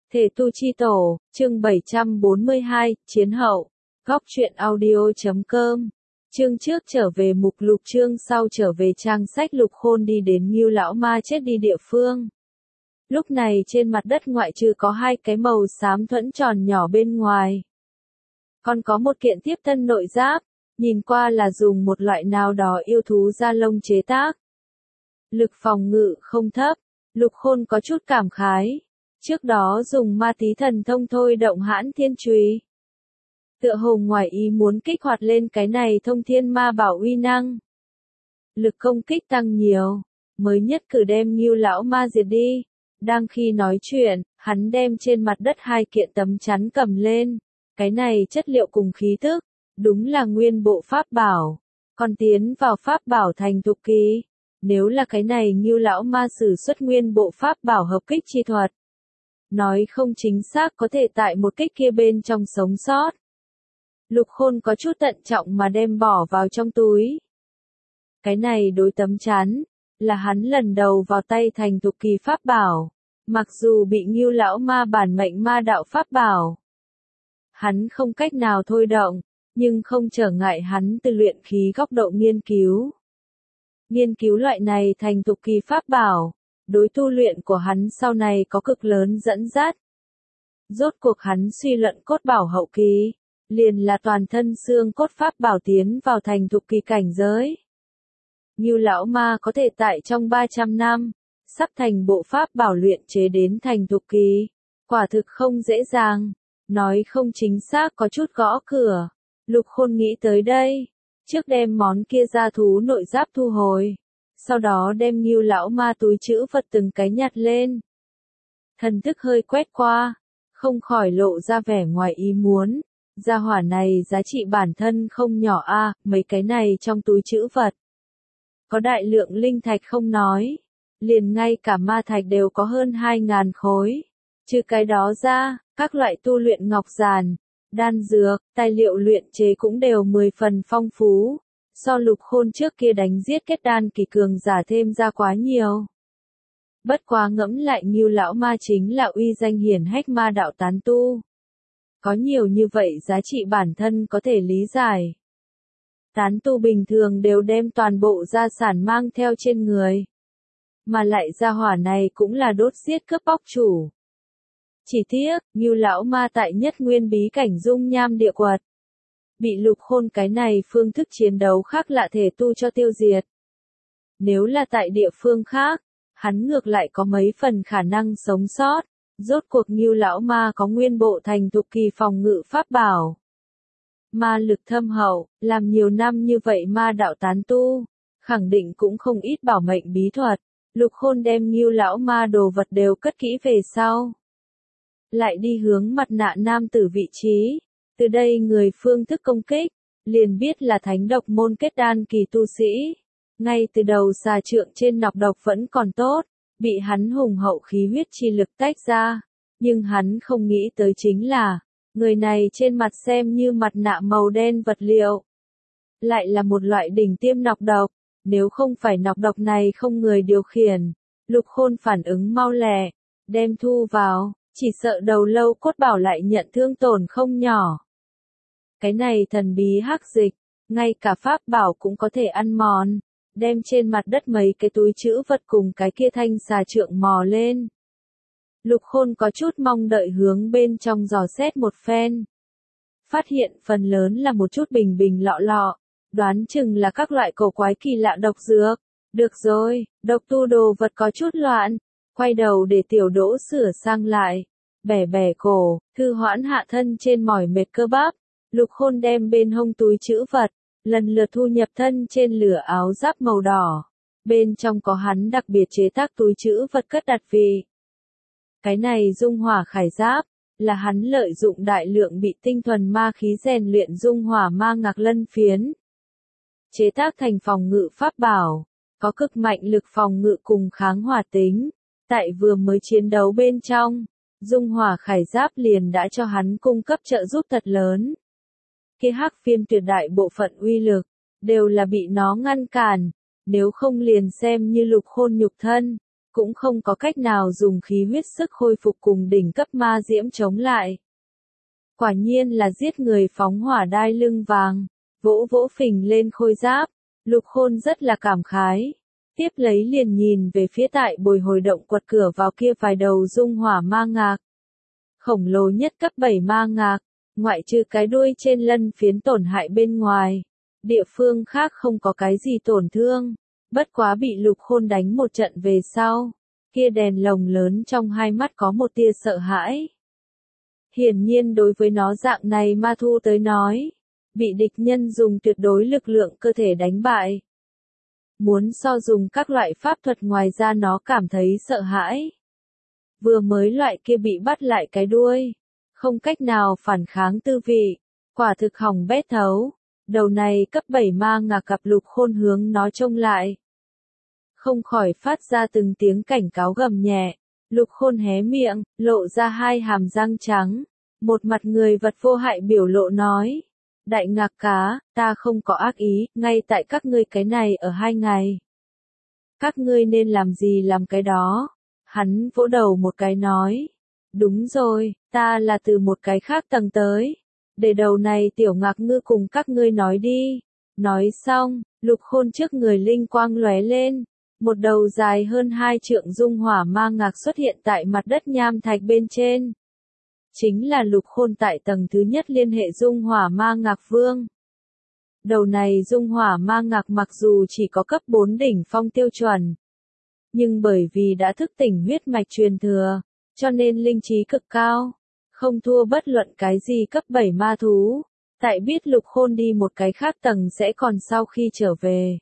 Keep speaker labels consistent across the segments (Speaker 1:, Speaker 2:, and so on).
Speaker 1: Thể tu chi tổ, chương 742, chiến hậu. Góc truyện audio.com. Chương trước trở về mục lục, chương sau trở về trang sách. Lục Khôn đi đến Ngưu lão ma chết đi địa phương. Lúc này trên mặt đất ngoại trừ có hai cái màu xám thuẫn tròn nhỏ bên ngoài, còn có một kiện tiếp thân nội giáp, nhìn qua là dùng một loại nào đó yêu thú da lông chế tác. Lực phòng ngự không thấp, Lục Khôn có chút cảm khái. Trước đó dùng ma tí thần thông thôi động Hãn Thiên Chùy, tựa hồ ngoài ý muốn kích hoạt lên cái này thông thiên ma bảo uy năng. Lực công kích tăng nhiều, mới nhất cử đem Ngưu lão ma diệt đi. Đang khi nói chuyện, hắn đem trên mặt đất hai kiện tấm chắn cầm lên. Cái này chất liệu cùng khí tức, đúng là nguyên bộ pháp bảo, còn tiến vào pháp bảo thành thục kỳ. Nếu là cái này Ngưu lão ma sử xuất nguyên bộ pháp bảo hợp kích chi thuật, nói không chính xác có thể tại một kích kia bên trong sống sót. Lục Khôn có chút thận trọng mà đem bỏ vào trong túi. Cái này đối tấm chắn, là hắn lần đầu vào tay thành thục kỳ pháp bảo. Mặc dù bị Ngưu lão ma bản mệnh ma đạo pháp bảo, hắn không cách nào thôi động, nhưng không trở ngại hắn từ luyện khí góc độ nghiên cứu. Nghiên cứu loại này thành thục kỳ pháp bảo, đối tu luyện của hắn sau này có cực lớn dẫn dắt. Rốt cuộc hắn suy luận cốt bảo hậu kỳ, liền là toàn thân xương cốt pháp bảo tiến vào thành thục kỳ cảnh giới. Ngưu lão ma có thể tại trong 300 năm, sắp thành bộ pháp bảo luyện chế đến thành thục kỳ, quả thực không dễ dàng, nói không chính xác có chút gõ cửa. Lục Khôn nghĩ tới đây, trước đem món kia gia thú nội giáp thu hồi, sau đó đem Ngưu lão ma túi trữ vật từng cái nhặt lên. Thần thức hơi quét qua, không khỏi lộ ra vẻ ngoài ý muốn. Gia hỏa này giá trị bản thân không nhỏ a, mấy cái này trong túi trữ vật có đại lượng linh thạch không nói, liền ngay cả ma thạch đều có hơn 2.000 khối. Trừ cái đó ra, các loại tu luyện ngọc giản, đan dược, tài liệu luyện chế cũng đều 10 phần phong phú. So Lục Khôn trước kia đánh giết kết đan kỳ cường giả thêm ra quá nhiều. Bất quá ngẫm lại Ngưu lão ma chính là uy danh hiển hách ma đạo tán tu. Có nhiều như vậy giá trị bản thân có thể lý giải. Tán tu bình thường đều đem toàn bộ gia sản mang theo trên người. Mà lại gia hỏa này cũng là đốt giết cướp bóc chủ. Chỉ tiếc, Ngưu lão ma tại nhất nguyên bí cảnh dung nham địa quật, bị Lục Khôn cái này phương thức chiến đấu khác lạ thể tu cho tiêu diệt. Nếu là tại địa phương khác, hắn ngược lại có mấy phần khả năng sống sót. Rốt cuộc Ngưu lão ma có nguyên bộ thành thục kỳ phòng ngự pháp bảo. Ma lực thâm hậu, làm nhiều năm như vậy ma đạo tán tu, khẳng định cũng không ít bảo mệnh bí thuật. Lục Khôn đem Ngưu lão ma đồ vật đều cất kỹ về sau, lại đi hướng mặt nạ nam tử vị trí. Từ đây người phương thức công kích, liền biết là thánh độc môn kết đan kỳ tu sĩ. Ngay từ đầu xà trượng trên nọc độc vẫn còn tốt, bị hắn hùng hậu khí huyết chi lực tách ra. Nhưng hắn không nghĩ tới chính là, người này trên mặt xem như mặt nạ màu đen vật liệu, lại là một loại đỉnh tiêm nọc độc. Nếu không phải nọc độc này không người điều khiển, Lục Khôn phản ứng mau lẹ, đem thu vào, chỉ sợ đầu lâu cốt bảo lại nhận thương tổn không nhỏ. Cái này thần bí hắc dịch, ngay cả pháp bảo cũng có thể ăn mòn, đem trên mặt đất mấy cái túi trữ vật cùng cái kia thanh xà trượng mò lên. Lục Khôn có chút mong đợi hướng bên trong dò xét một phen. Phát hiện phần lớn là một chút bình bình lọ lọ, đoán chừng là các loại cổ quái kỳ lạ độc dược. Được rồi, độc tu đồ vật có chút loạn, quay đầu để tiểu Đỗ sửa sang lại, bẻ bẻ cổ, thư hoãn hạ thân trên mỏi mệt cơ bắp. Lục Khôn đem bên hông túi trữ vật, lần lượt thu nhập thân trên lửa áo giáp màu đỏ. Bên trong có hắn đặc biệt chế tác túi trữ vật cất đặt vị. Cái này dung hỏa khải giáp, là hắn lợi dụng đại lượng bị tinh thuần ma khí rèn luyện dung hỏa ma ngạc lân phiến, chế tác thành phòng ngự pháp bảo, có cực mạnh lực phòng ngự cùng kháng hỏa tính. Tại vừa mới chiến đấu bên trong, dung hỏa khải giáp liền đã cho hắn cung cấp trợ giúp thật lớn. Kia hắc viêm tuyệt đại bộ phận uy lực, đều là bị nó ngăn cản, nếu không liền xem như Lục Khôn nhục thân, cũng không có cách nào dùng khí huyết sức khôi phục cùng đỉnh cấp ma diễm chống lại. Quả nhiên là giết người phóng hỏa đai lưng vàng, vỗ vỗ phình lên khôi giáp, Lục Khôn rất là cảm khái. Tiếp lấy liền nhìn về phía tại bồi hồi động quật cửa vào kia vài đầu dung hỏa ma ngạc. Khổng lồ nhất cấp 7 ma ngạc, ngoại trừ cái đuôi trên lân phiến tổn hại bên ngoài. Địa phương khác không có cái gì tổn thương, bất quá bị Lục Khôn đánh một trận về sau. Kia đèn lồng lớn trong hai mắt có một tia sợ hãi. Hiển nhiên đối với nó dạng này ma thu tới nói, bị địch nhân dùng tuyệt đối lực lượng cơ thể đánh bại. Muốn so dùng các loại pháp thuật ngoài ra nó cảm thấy sợ hãi. Vừa mới loại kia bị bắt lại cái đuôi, không cách nào phản kháng tư vị, quả thực hỏng bét thấu. Đầu này cấp 7 ma ngạc gặp Lục Khôn hướng nó trông lại. Không khỏi phát ra từng tiếng cảnh cáo gầm nhẹ. Lục Khôn hé miệng, lộ ra hai hàm răng trắng. Một mặt người vật vô hại biểu lộ nói. Đại ngạc cá, ta không có ác ý, ngay tại các ngươi cái này ở 2 ngày. Các ngươi nên làm gì làm cái đó. Hắn vỗ đầu một cái nói. Đúng rồi, ta là từ một cái khác tầng tới. Để đầu này tiểu ngạc ngư cùng các ngươi nói đi. Nói xong, Lục Khôn trước người linh quang lóe lên. Một đầu dài hơn 2 trượng dung hỏa ma ngạc xuất hiện tại mặt đất nham thạch bên trên. Chính là Lục Khôn tại tầng thứ nhất liên hệ dung hỏa ma ngạc vương. Đầu này dung hỏa ma ngạc mặc dù chỉ có cấp 4 đỉnh phong tiêu chuẩn. Nhưng bởi vì đã thức tỉnh huyết mạch truyền thừa, cho nên linh trí cực cao. Không thua bất luận cái gì cấp 7 ma thú. Tại biết Lục Khôn đi một cái khác tầng sẽ còn sau khi trở về.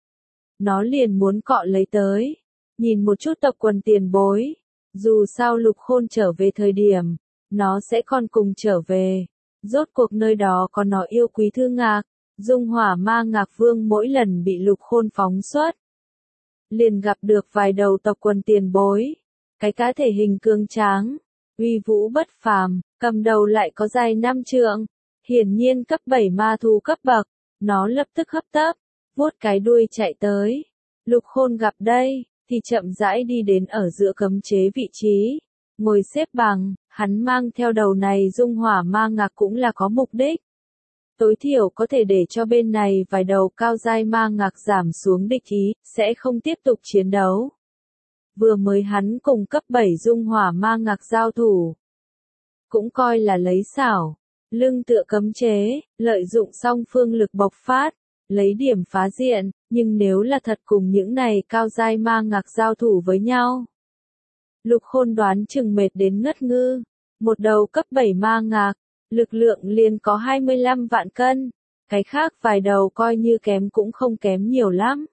Speaker 1: Nó liền muốn cọ lấy tới. Nhìn một chút tộc quần tiền bối. Dù sao Lục Khôn trở về thời điểm, nó sẽ còn cùng trở về. Rốt cuộc nơi đó có nó yêu quý thư ngạc. Dung hỏa ma ngạc vương mỗi lần bị Lục Khôn phóng xuất. Liền gặp được vài đầu tộc quần tiền bối. Cái cá thể hình cường tráng, uy vũ bất phàm, cầm đầu lại có dài 5 trượng. Hiển nhiên cấp 7 ma thú cấp bậc. Nó lập tức hấp tấp, vuốt cái đuôi chạy tới. Lục Khôn gặp đây, thì chậm rãi đi đến ở giữa cấm chế vị trí. Ngồi xếp bằng, hắn mang theo đầu này dung hỏa ma ngạc cũng là có mục đích. Tối thiểu có thể để cho bên này vài đầu cao giai ma ngạc giảm xuống địch ý, sẽ không tiếp tục chiến đấu. Vừa mới hắn cùng cấp 7 dung hỏa ma ngạc giao thủ. Cũng coi là lấy xảo, lưng tựa cấm chế, lợi dụng song phương lực bộc phát, lấy điểm phá diện, nhưng nếu là thật cùng những này cao giai ma ngạc giao thủ với nhau. Lục Khôn đoán chừng mệt đến ngất ngư, một đầu cấp 7 ma ngạc, lực lượng liền có 25 vạn cân, cái khác vài đầu coi như kém cũng không kém nhiều lắm.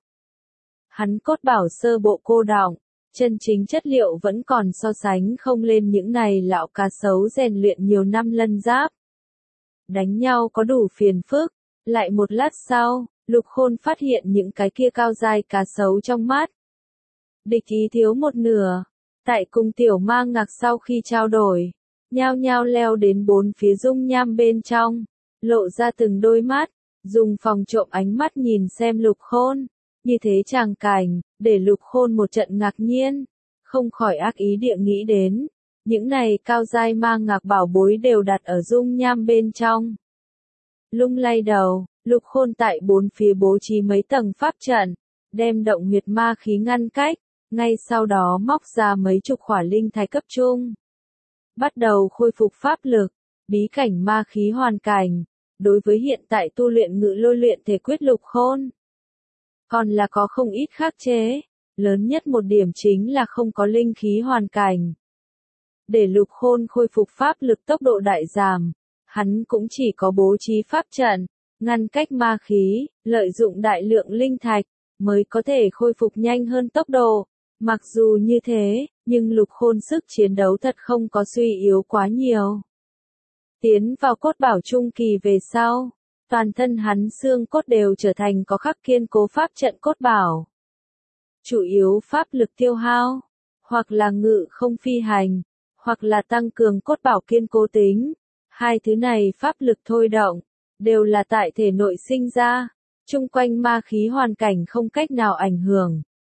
Speaker 1: Hắn cốt bảo sơ bộ cô đọng, chân chính chất liệu vẫn còn so sánh không lên những này lão cá sấu rèn luyện nhiều năm lân giáp. Đánh nhau có đủ phiền phức, lại một lát sau, Lục Khôn phát hiện những cái kia cao giai cá sấu trong mắt. Địch ý thiếu một nửa, tại cùng tiểu ma ngạc sau khi trao đổi, nhao nhao leo đến bốn phía dung nham bên trong, lộ ra từng đôi mắt, dùng phòng trộm ánh mắt nhìn xem Lục Khôn. Như thế tràng cảnh, để Lục Khôn một trận ngạc nhiên, không khỏi ác ý địa nghĩ đến, những này cao giai ma ngạc bảo bối đều đặt ở dung nham bên trong. Lung lay đầu, Lục Khôn tại bốn phía bố trí mấy tầng pháp trận, đem động huyệt ma khí ngăn cách, ngay sau đó móc ra mấy chục khỏa linh thạch cấp trung. Bắt đầu khôi phục pháp lực, bí cảnh ma khí hoàn cảnh, đối với hiện tại tu luyện ngự lôi luyện thể quyết Lục Khôn. Còn là có không ít khắc chế, lớn nhất một điểm chính là không có linh khí hoàn cảnh. Để Lục Khôn khôi phục pháp lực tốc độ đại giảm, hắn cũng chỉ có bố trí pháp trận, ngăn cách ma khí, lợi dụng đại lượng linh thạch, mới có thể khôi phục nhanh hơn tốc độ. Mặc dù như thế, nhưng Lục Khôn sức chiến đấu thật không có suy yếu quá nhiều. Tiến vào cốt bảo trung kỳ về sau, toàn thân hắn xương cốt đều trở thành có khắc kiên cố pháp trận cốt bảo. Chủ yếu pháp lực tiêu hao, hoặc là ngự không phi hành, hoặc là tăng cường cốt bảo kiên cố tính. Hai thứ này pháp lực thôi động, đều là tại thể nội sinh ra, chung quanh ma khí hoàn cảnh không cách nào ảnh hưởng.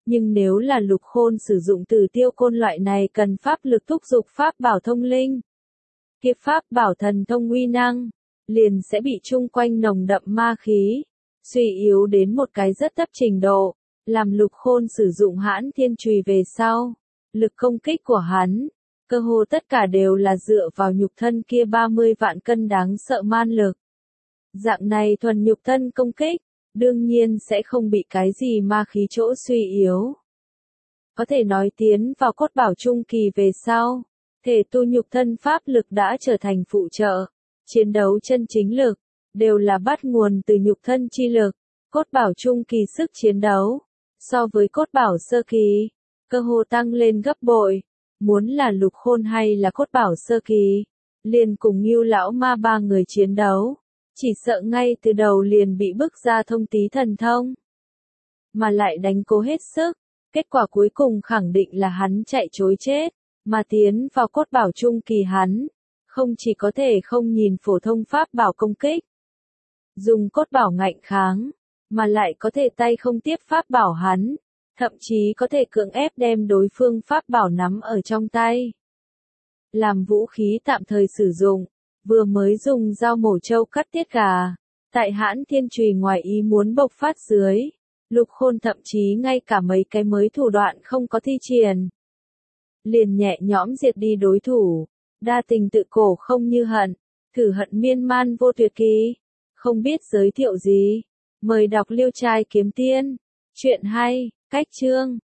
Speaker 1: Nhưng nếu là Lục Khôn sử dụng Tử Tiêu Côn loại này cần pháp lực thúc giục pháp bảo thông linh, kia pháp bảo thần thông uy năng, liền sẽ bị chung quanh nồng đậm ma khí, suy yếu đến một cái rất thấp trình độ, làm Lục Khôn sử dụng Hãn Thiên Chùy về sau. Lực công kích của hắn, cơ hồ tất cả đều là dựa vào nhục thân kia 30 vạn cân đáng sợ man lực. Dạng này thuần nhục thân công kích, đương nhiên sẽ không bị cái gì ma khí chỗ suy yếu. Có thể nói tiến vào cốt bảo trung kỳ về sau, thể tu nhục thân pháp lực đã trở thành phụ trợ, chiến đấu chân chính lực, đều là bắt nguồn từ nhục thân chi lực. Cốt bảo trung kỳ sức chiến đấu, so với cốt bảo sơ kỳ, cơ hồ tăng lên gấp bội. Muốn là Lục Khôn hay là cốt bảo sơ kỳ, liền cùng Ngưu lão ma ba người chiến đấu, chỉ sợ ngay từ đầu liền bị bức ra thông tí thần thông. Mà lại đánh cố hết sức, kết quả cuối cùng khẳng định là hắn chạy trối chết, mà tiến vào cốt bảo trung kỳ hắn, không chỉ có thể không nhìn phổ thông pháp bảo công kích, dùng cốt bảo ngạnh kháng, mà lại có thể tay không tiếp pháp bảo hắn, thậm chí có thể cưỡng ép đem đối phương pháp bảo nắm ở trong tay, làm vũ khí tạm thời sử dụng. Vừa mới dùng dao mổ trâu cắt tiết gà, tại Hãn Thiên Chùy ngoài ý muốn bộc phát dưới, Lục Khôn thậm chí ngay cả mấy cái mới thủ đoạn không có thi triển, liền nhẹ nhõm diệt đi đối thủ. Đa tình tự cổ không như hận, thử hận miên man vô tuyệt kỳ. Không biết giới thiệu gì, mời đọc Liêu Trai Kiếm Tiên. Chuyện hay, cách chương.